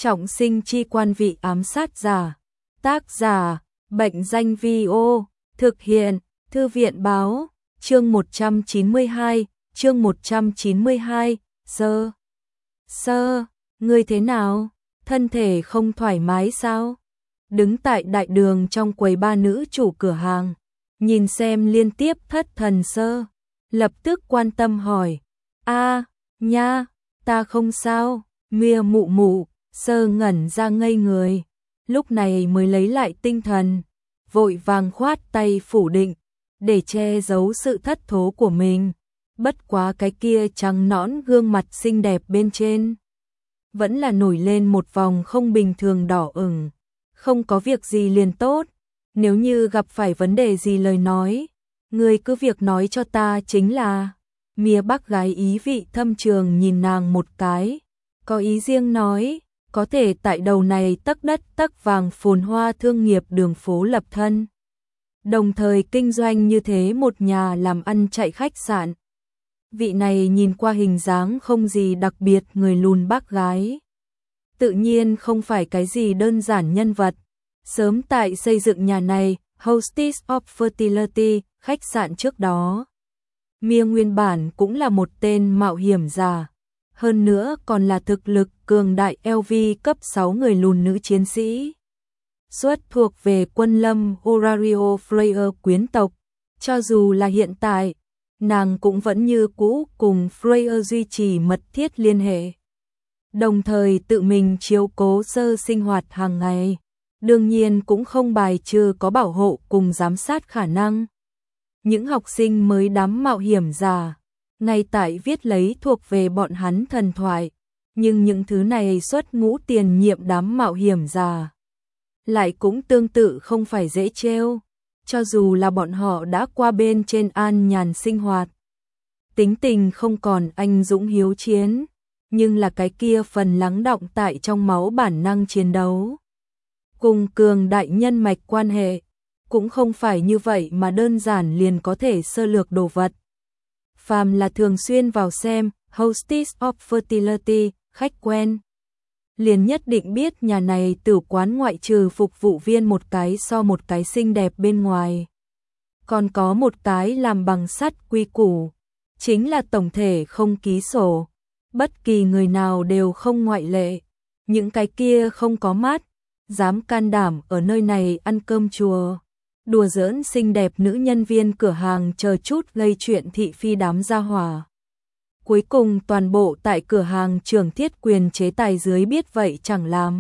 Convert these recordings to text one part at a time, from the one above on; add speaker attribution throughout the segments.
Speaker 1: Trọng sinh chi quan vị ám sát giả. Tác giả, Bệnh danh Vi-ô. Thực hiện, Thư viện báo. Chương 192, chương 192, Sơ, ngươi thế nào? Thân thể không thoải mái sao? Đứng tại đại đường trong quầy ba nữ chủ cửa hàng, nhìn xem liên tiếp thất thần Sơ, lập tức quan tâm hỏi. Nha, ta không sao, Mia mụ mụ. Sơ ngẩn ra ngây người, lúc này mới lấy lại tinh thần, vội vàng khoát tay phủ định, để che giấu sự thất thố của mình. Bất quá cái kia trắng nõn gương mặt xinh đẹp bên trên vẫn là nổi lên một vòng không bình thường đỏ ửng. Không có việc gì liền tốt, nếu như gặp phải vấn đề gì lời nói, ngươi cứ việc nói cho ta chính là. Mia bác gái ý vị thâm trường nhìn nàng một cái, có ý riêng nói, có thể tại đầu này tấc đất tấc vàng phồn hoa thương nghiệp đường phố lập thân, đồng thời kinh doanh như thế một nhà làm ăn chạy khách sạn. Vị này nhìn qua hình dáng không gì đặc biệt người lùn bác gái, tự nhiên không phải cái gì đơn giản nhân vật. Sớm tại xây dựng nhà này, Hostess of Fertility, khách sạn trước đó, Mia nguyên bản cũng là một tên mạo hiểm giả, hơn nữa còn là thực lực cường đại LV cấp 6 người lùn nữ chiến sĩ. Xuất thuộc về quân lâm Horario Freya quyến tộc, cho dù là hiện tại, nàng cũng vẫn như cũ cùng Freya duy trì mật thiết liên hệ. Đồng thời tự mình chiếu cố Sơ sinh hoạt hàng ngày, đương nhiên cũng không bài trừ có bảo hộ cùng giám sát khả năng. Những học sinh mới đám mạo hiểm giả, ngay tại viết lấy thuộc về bọn hắn thần thoại, nhưng những thứ này xuất ngũ tiền nhiệm đám mạo hiểm giả lại cũng tương tự không phải dễ trêu, cho dù là bọn họ đã qua bên trên an nhàn sinh hoạt, tính tình không còn anh dũng hiếu chiến, nhưng là cái kia phần lắng đọng tại trong máu bản năng chiến đấu cùng cường đại nhân mạch quan hệ, cũng không phải như vậy mà đơn giản liền có thể sơ lược đồ vật. Phàm là thường xuyên vào xem Hostess of Fertility, khách quen, liền nhất định biết nhà này tử quán ngoại trừ phục vụ viên một cái so một cái xinh đẹp bên ngoài, còn có một cái làm bằng sắt quy củ, chính là tổng thể không ký sổ, bất kỳ người nào đều không ngoại lệ. Những cái kia không có mắt, dám can đảm ở nơi này ăn cơm chùa, đùa giỡn xinh đẹp nữ nhân viên cửa hàng chờ chút gây chuyện thị phi đám gia hỏa. Cuối cùng toàn bộ tại cửa hàng trưởng thiết quyền chế tài dưới biết vậy chẳng làm.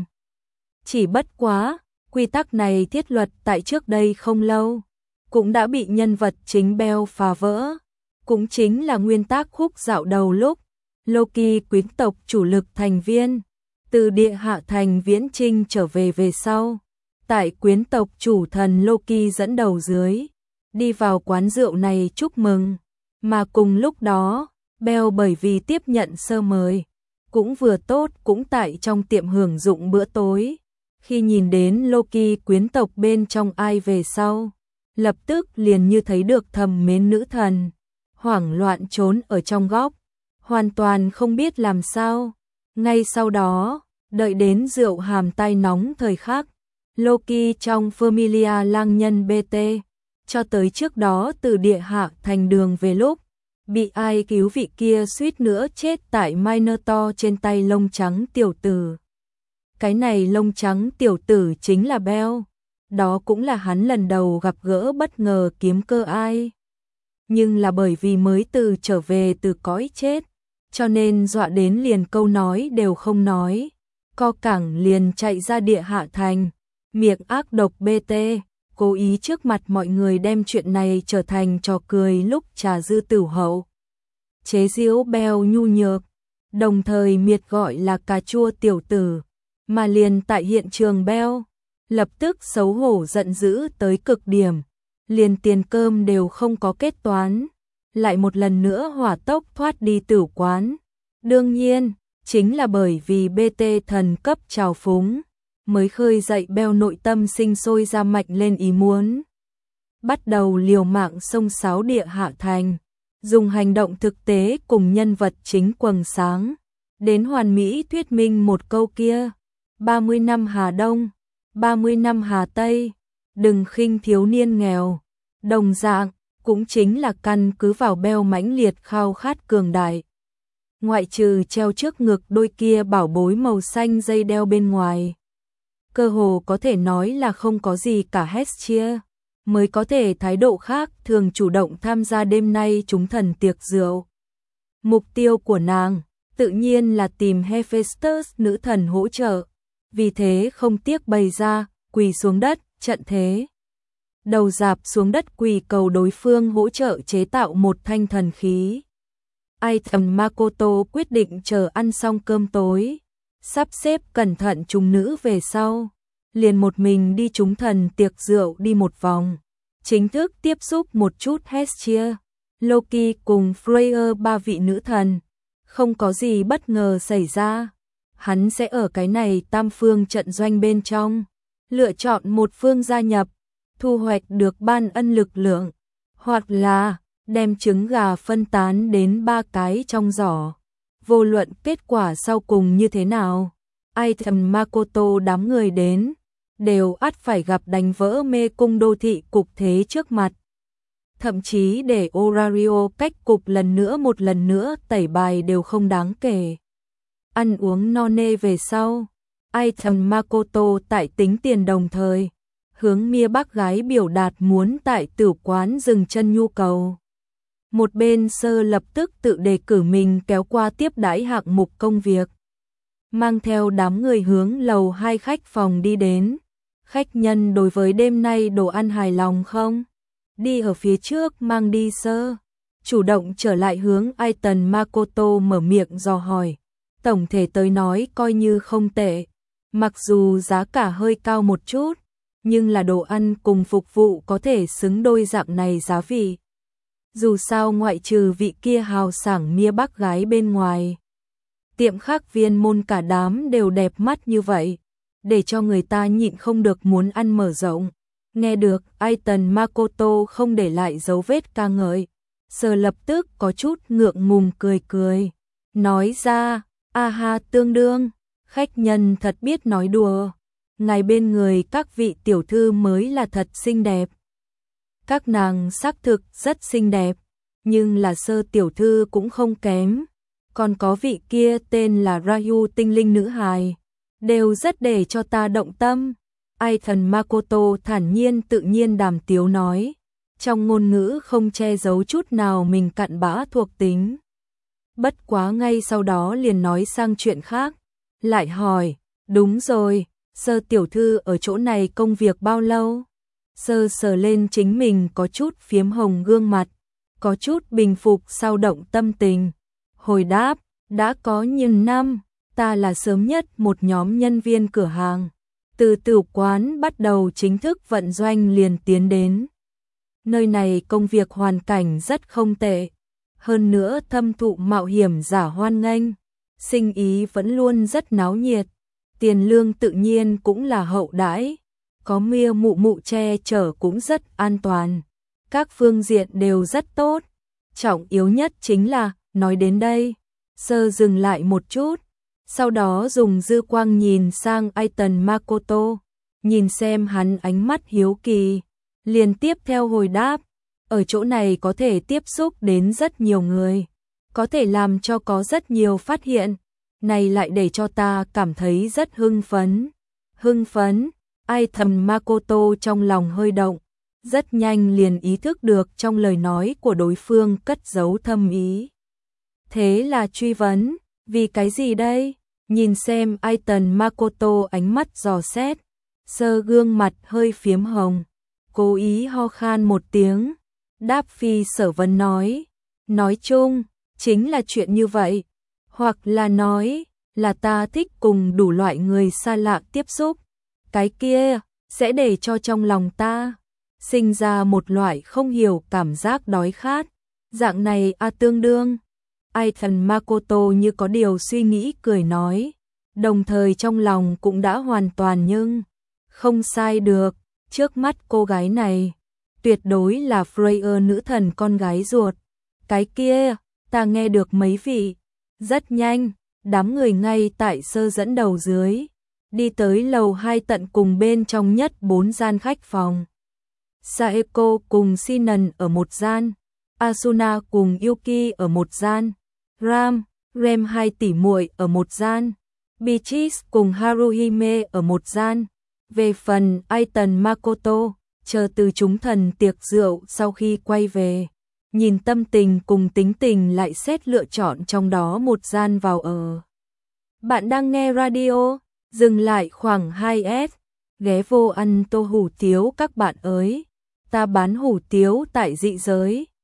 Speaker 1: Chỉ bất quá, quy tắc này thiết luật tại trước đây không lâu, cũng đã bị nhân vật chính Bell phá vỡ. Cũng chính là nguyên tắc khúc dạo đầu lúc, Loki quyến tộc chủ lực thành viên, từ địa hạ thành viễn trinh trở về sau. Tại quyến tộc chủ thần Loki dẫn đầu dưới, đi vào quán rượu này chúc mừng, mà cùng lúc đó, Bell bởi vì tiếp nhận Sơ mời, cũng vừa tốt cũng tại trong tiệm hưởng dụng bữa tối. Khi nhìn đến Loki quyến tộc bên trong ai về sau, lập tức liền như thấy được thầm mến nữ thần, hoảng loạn trốn ở trong góc, hoàn toàn không biết làm sao. Ngay sau đó, đợi đến rượu hàm tai nóng thời khắc, Loki trong Familia lang nhân BT, cho tới trước đó từ địa hạ thành đường về lúc, bị ai cứu vị kia suýt nữa chết tại Minotaur trên tay lông trắng tiểu tử. Cái này lông trắng tiểu tử chính là Bell, đó cũng là hắn lần đầu gặp gỡ bất ngờ kiếm cơ ai. Nhưng là bởi vì mới từ trở về từ cõi chết, cho nên dọa đến liền câu nói đều không nói, co cẳng liền chạy ra địa hạ thành, miệng ác độc BT, cố ý trước mặt mọi người đem chuyện này trở thành trò cười lúc trà dư tửu hậu. Chế giễu Bell nhu nhược, đồng thời miệt gọi là cà chua tiểu tử, mà liền tại hiện trường Bell, lập tức xấu hổ giận dữ tới cực điểm, liền tiền cơm đều không có kết toán, lại một lần nữa hỏa tốc thoát đi tử quán. Đương nhiên, chính là bởi vì BT thần cấp trào phúng, mới khơi dậy Bell nội tâm sinh sôi ra mạnh lên ý muốn. Bắt đầu liều mạng xông xáo địa hạ thành, dùng hành động thực tế cùng nhân vật chính quầng sáng, đến hoàn mỹ thuyết minh một câu kia, 30 năm Hà Đông, 30 năm Hà Tây, đừng khinh thiếu niên nghèo. Đồng dạng, cũng chính là căn cứ vào beo mãnh liệt khao khát cường đại. Ngoại trừ treo trước ngực đôi kia bảo bối màu xanh dây đeo bên ngoài, cơ hồ có thể nói là không có gì cả Hestia mới có thể thái độ khác thường chủ động tham gia đêm nay chúng thần tiệc rượu. Mục tiêu của nàng tự nhiên là tìm Hephaestus nữ thần hỗ trợ, vì thế không tiếc bày ra, quỳ xuống đất, trận thế. Đầu dạp xuống đất quỳ cầu đối phương hỗ trợ chế tạo một thanh thần khí. Ai thầm Makoto quyết định chờ ăn xong cơm tối, sắp xếp cẩn thận chúng nữ về sau, liền một mình đi chúng thần tiệc rượu đi một vòng, chính thức tiếp xúc một chút Hestia, Loki cùng Freya ba vị nữ thần. Không có gì bất ngờ xảy ra, hắn sẽ ở cái này tam phương trận doanh bên trong, lựa chọn một phương gia nhập, thu hoạch được ban ân lực lượng, hoặc là đem trứng gà phân tán đến 3 cái trong giỏ. Vô luận kết quả sau cùng như thế nào, ai thầm Makoto đám người đến, đều ắt phải gặp đánh vỡ mê cung đô thị cục thế trước mặt. Thậm chí để Orario cách cục một lần nữa tẩy bài đều không đáng kể. Ăn uống no nê về sau, ai thầm Makoto tại tính tiền đồng thời, hướng Mia bác gái biểu đạt muốn tại tử quán dừng chân nhu cầu. Một bên Sơ lập tức tự đề cử mình kéo qua tiếp đãi hạng mục công việc, mang theo đám người hướng lầu 2 khách phòng đi đến. Khách nhân đối với đêm nay đồ ăn hài lòng không? Đi ở phía trước mang đi Sơ, chủ động trở lại hướng Aiton Makoto mở miệng dò hỏi. Tổng thể tới nói coi như không tệ, mặc dù giá cả hơi cao một chút, nhưng là đồ ăn cùng phục vụ có thể xứng đôi dạng này giá vị. Dù sao ngoại trừ vị kia hào sảng Mia bác gái bên ngoài, tiệm khác viên môn cả đám đều đẹp mắt như vậy, để cho người ta nhịn không được muốn ăn mở rộng. Nghe được Aiton Makoto không để lại dấu vết ca ngợi, Sơ lập tức có chút ngượng ngùng cười, nói ra, ha tương đương, khách nhân thật biết nói đùa, ngài bên người các vị tiểu thư mới là thật xinh đẹp. Các nàng xác thực rất xinh đẹp, nhưng là Sơ tiểu thư cũng không kém, còn có vị kia tên là Ryu tinh linh nữ hài, đều rất để cho ta động tâm. Aiton Makoto thản nhiên tự nhiên đàm tiếu nói, trong ngôn ngữ không che giấu chút nào mình cặn bã thuộc tính. Bất quá ngay sau đó liền nói sang chuyện khác, lại hỏi, đúng rồi, Sơ tiểu thư ở chỗ này công việc bao lâu? Sơ sờ lên chính mình có chút phiếm hồng gương mặt, có chút bình phục sao động tâm tình. Hồi đáp, đã có nhiều năm, ta là sớm nhất một nhóm nhân viên cửa hàng. Từ tử quán bắt đầu chính thức vận doanh liền tiến đến. Nơi này công việc hoàn cảnh rất không tệ, hơn nữa thâm thụ mạo hiểm giả hoan nghênh, sinh ý vẫn luôn rất náo nhiệt, tiền lương tự nhiên cũng là hậu đãi, có Mia mụ mụ che chở cũng rất an toàn, các phương diện đều rất tốt, trọng yếu nhất chính là, nói đến đây, Sơ dừng lại một chút, sau đó dùng dư quang nhìn sang Aiton Makoto, nhìn xem hắn ánh mắt hiếu kỳ, liền tiếp theo hồi đáp, ở chỗ này có thể tiếp xúc đến rất nhiều người, có thể làm cho có rất nhiều phát hiện, này lại để cho ta cảm thấy rất hưng phấn. Hưng phấn, Aiton Makoto trong lòng hơi động, rất nhanh liền ý thức được trong lời nói của đối phương cất giấu thâm ý. Thế là truy vấn, vì cái gì đây? Nhìn xem Aiton Makoto ánh mắt dò xét, Sơ gương mặt hơi phiếm hồng, cố ý ho khan một tiếng, đáp phi sở vấn nói chung, chính là chuyện như vậy, hoặc là nói, là ta thích cùng đủ loại người xa lạ tiếp xúc, cái kia, sẽ để cho trong lòng ta sinh ra một loại không hiểu cảm giác đói khát, dạng này tương đương. Aiton Makoto như có điều suy nghĩ cười nói, đồng thời trong lòng cũng đã hoàn toàn nhưng không sai được, trước mắt cô gái này tuyệt đối là Freya nữ thần con gái ruột. Cái kia, ta nghe được mấy vị. Rất nhanh, đám người ngay tại Sơ dẫn đầu dưới đi tới lầu 2 tận cùng bên trong nhất 4 gian khách phòng. Saeko cùng Shinan ở một gian, Asuna cùng Yuki ở một gian, Rem 2 tỷ muội ở một gian, Beatrice cùng Haruhime ở một gian. Về phần Aiton Makoto, chờ từ chúng thần tiệc rượu sau khi quay về, nhìn tâm tình cùng tính tình lại xét lựa chọn trong đó một gian vào ở. Bạn đang nghe radio, dừng lại khoảng 2S, ghé vô ăn tô hủ tiếu các bạn ơi. Ta bán hủ tiếu tại dị giới.